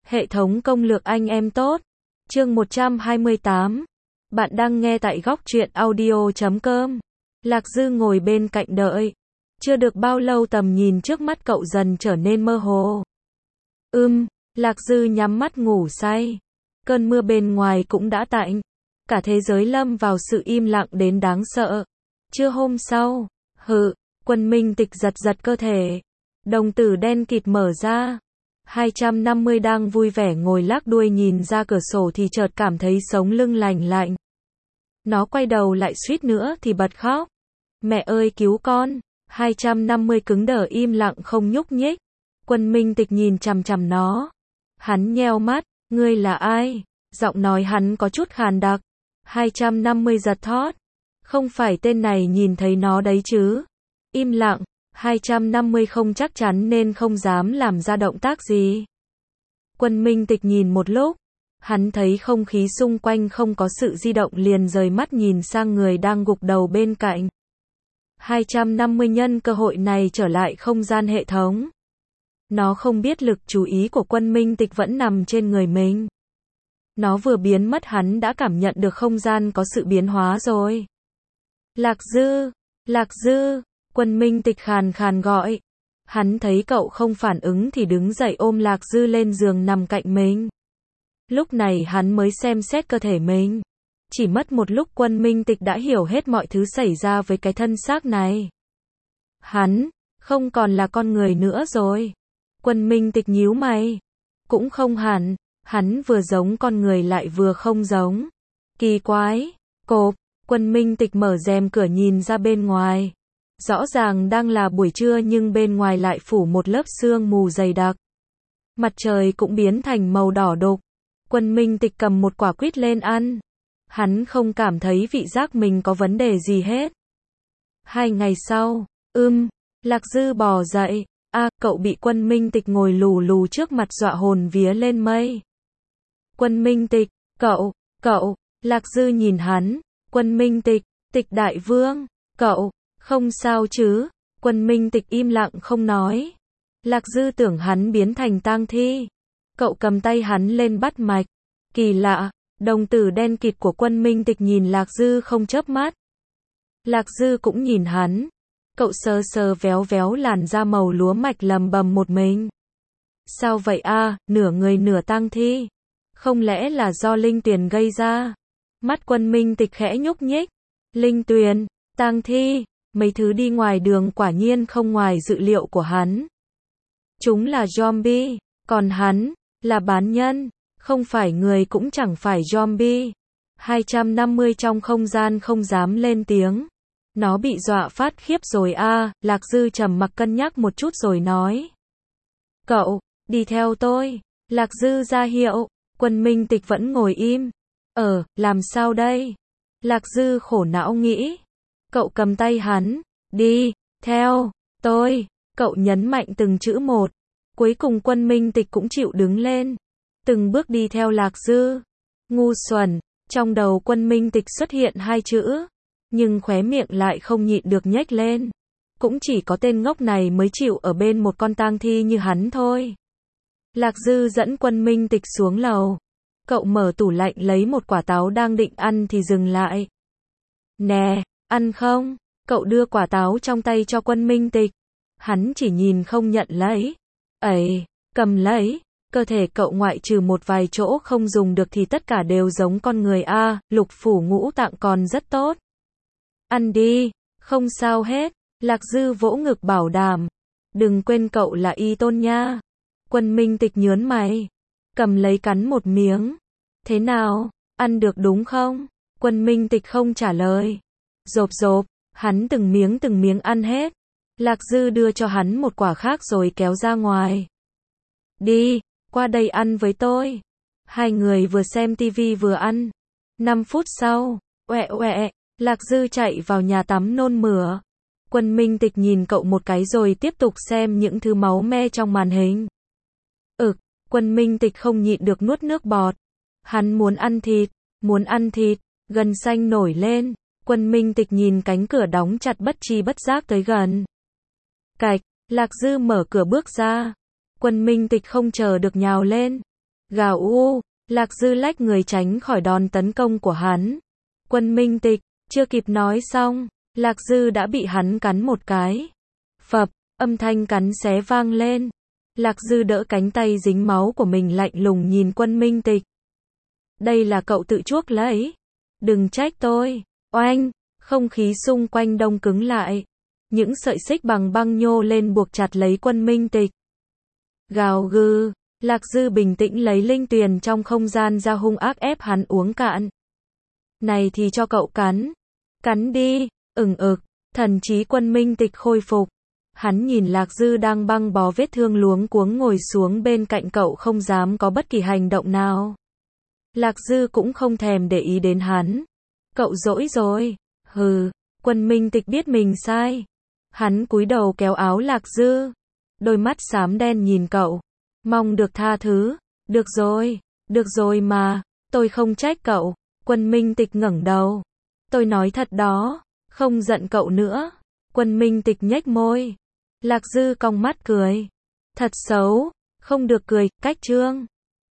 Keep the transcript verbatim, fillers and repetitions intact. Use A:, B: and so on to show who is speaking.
A: Hệ thống công lược anh em tốt. Chương một trăm hai mươi tám. Bạn đang nghe tại góc truyện audio chấm com. Lạc Dư ngồi bên cạnh đợi. Chưa được bao lâu tầm nhìn trước mắt cậu dần trở nên mơ hồ. Ưm, Lạc Dư nhắm mắt ngủ say. Cơn mưa bên ngoài cũng đã tạnh. Cả thế giới lâm vào sự im lặng đến đáng sợ. Trưa hôm sau, hự, Quân Minh Tịch giật giật cơ thể. Đồng tử đen kịt mở ra. hai trăm năm mươi đang vui vẻ ngồi lắc đuôi nhìn ra cửa sổ thì chợt cảm thấy sống lưng lành lạnh. Nó quay đầu lại suýt nữa thì bật khóc. Mẹ ơi cứu con. hai trăm năm mươi cứng đờ im lặng không nhúc nhích. Quân Minh Tịch nhìn chằm chằm nó. Hắn nheo mắt, ngươi là ai? Giọng nói hắn có chút khàn đặc. hai trăm năm mươi giật thót. Không phải tên này nhìn thấy nó đấy chứ? Im lặng. hai trăm năm mươi không chắc chắn nên không dám làm ra động tác gì. Quân Minh Tịch nhìn một lúc. Hắn thấy không khí xung quanh không có sự di động liền rời mắt nhìn sang người đang gục đầu bên cạnh. hai trăm năm mươi nhân cơ hội này trở lại không gian hệ thống. Nó không biết lực chú ý của Quân Minh Tịch vẫn nằm trên người mình. Nó vừa biến mất hắn đã cảm nhận được không gian có sự biến hóa rồi. Lạc Dư, Lạc Dư, Quân Minh Tịch khàn khàn gọi. Hắn thấy cậu không phản ứng thì đứng dậy ôm Lạc Dư lên giường nằm cạnh mình. Lúc này hắn mới xem xét cơ thể mình. Chỉ mất một lúc Quân Minh Tịch đã hiểu hết mọi thứ xảy ra với cái thân xác này. Hắn, không còn là con người nữa rồi. Quân Minh Tịch nhíu mày. Cũng không hẳn, hắn vừa giống con người lại vừa không giống. Kỳ quái, cộp, Quân Minh Tịch mở rèm cửa nhìn ra bên ngoài. Rõ ràng đang là buổi trưa nhưng bên ngoài lại phủ một lớp sương mù dày đặc. Mặt trời cũng biến thành màu đỏ đục. Quân Minh Tịch cầm một quả quýt lên ăn. Hắn không cảm thấy vị giác mình có vấn đề gì hết. Hai ngày sau, ưm, Lạc Dư bò dậy. A, cậu bị Quân Minh Tịch ngồi lù lù trước mặt dọa hồn vía lên mây. Quân Minh Tịch, cậu, cậu, Lạc Dư nhìn hắn. Quân Minh Tịch, Tịch đại vương, cậu, không sao chứ? Quân Minh Tịch im lặng không nói. Lạc Dư tưởng hắn biến thành tang thi. Cậu cầm tay hắn lên bắt mạch. Kỳ lạ, đồng tử đen kịt của Quân Minh Tịch nhìn Lạc Dư không chớp mắt. Lạc Dư cũng nhìn hắn. Cậu sờ sờ véo véo làn da màu lúa mạch lầm bầm một mình. Sao vậy a, à, nửa người nửa tang thi? Không lẽ là do linh tuyền gây ra? Mắt Quân Minh Tịch khẽ nhúc nhích. Linh tuyền, tang thi, mấy thứ đi ngoài đường quả nhiên không ngoài dự liệu của hắn. Chúng là zombie, còn hắn là bán nhân, không phải người cũng chẳng phải zombie. hai trăm năm mươi trong không gian không dám lên tiếng. Nó bị dọa phát khiếp rồi a, à, Lạc Dư trầm mặc cân nhắc một chút rồi nói. Cậu, đi theo tôi. Lạc Dư ra hiệu, Quân Minh Tịch vẫn ngồi im. Ờ, làm sao đây? Lạc Dư khổ não nghĩ. Cậu cầm tay hắn, đi, theo, tôi. Cậu nhấn mạnh từng chữ một. Cuối cùng Quân Minh Tịch cũng chịu đứng lên. Từng bước đi theo Lạc Dư. Ngu xuẩn, trong đầu Quân Minh Tịch xuất hiện hai chữ. Nhưng khóe miệng lại không nhịn được nhếch lên. Cũng chỉ có tên ngốc này mới chịu ở bên một con tang thi như hắn thôi. Lạc Dư dẫn Quân Minh Tịch xuống lầu. Cậu mở tủ lạnh lấy một quả táo đang định ăn thì dừng lại. Nè, ăn không? Cậu đưa quả táo trong tay cho Quân Minh Tịch. Hắn chỉ nhìn không nhận lấy. Ấy, cầm lấy. Cơ thể cậu ngoại trừ một vài chỗ không dùng được thì tất cả đều giống con người a, à, lục phủ ngũ tạng còn rất tốt. Ăn đi, không sao hết. Lạc Dư vỗ ngực bảo đảm. Đừng quên cậu là y tôn nha. Quân Minh Tịch nhớn mày. Cầm lấy cắn một miếng. Thế nào, ăn được đúng không? Quân Minh Tịch không trả lời. Rộp rộp, hắn từng miếng từng miếng ăn hết. Lạc Dư đưa cho hắn một quả khác rồi kéo ra ngoài. Đi, qua đây ăn với tôi. Hai người vừa xem tivi vừa ăn. Năm phút sau, oẹ oẹ, Lạc Dư chạy vào nhà tắm nôn mửa. Quân Minh Tịch nhìn cậu một cái rồi tiếp tục xem những thứ máu me trong màn hình. Ực, Quân Minh Tịch không nhịn được nuốt nước bọt. Hắn muốn ăn thịt, muốn ăn thịt, gân xanh nổi lên. Quân Minh Tịch nhìn cánh cửa đóng chặt bất tri bất giác tới gần. Cạch, Lạc Dư mở cửa bước ra. Quân Minh Tịch không chờ được nhào lên. Gào u, Lạc Dư lách người tránh khỏi đòn tấn công của hắn. Quân Minh Tịch, chưa kịp nói xong, Lạc Dư đã bị hắn cắn một cái. Phập, âm thanh cắn xé vang lên. Lạc Dư đỡ cánh tay dính máu của mình lạnh lùng nhìn Quân Minh Tịch. Đây là cậu tự chuốc lấy. Đừng trách tôi. Oanh, không khí xung quanh đông cứng lại. Những sợi xích bằng băng nhô lên buộc chặt lấy Quân Minh Tịch. Gào gừ, Lạc Dư bình tĩnh lấy linh tuyền trong không gian ra hung ác ép hắn uống cạn. Này thì cho cậu cắn. Cắn đi, ửng ực, thần trí Quân Minh Tịch khôi phục. Hắn nhìn Lạc Dư đang băng bó vết thương luống cuống ngồi xuống bên cạnh cậu không dám có bất kỳ hành động nào. Lạc Dư cũng không thèm để ý đến hắn. Cậu dỗi rồi. Hừ, Quân Minh Tịch biết mình sai. Hắn cúi đầu kéo áo Lạc Dư. Đôi mắt xám đen nhìn cậu. Mong được tha thứ. Được rồi, được rồi mà. Tôi không trách cậu. Quân Minh Tịch ngẩng đầu. Tôi nói thật đó. Không giận cậu nữa. Quân Minh Tịch nhếch môi. Lạc Dư cong mắt cười. Thật xấu. Không được cười, cách trương.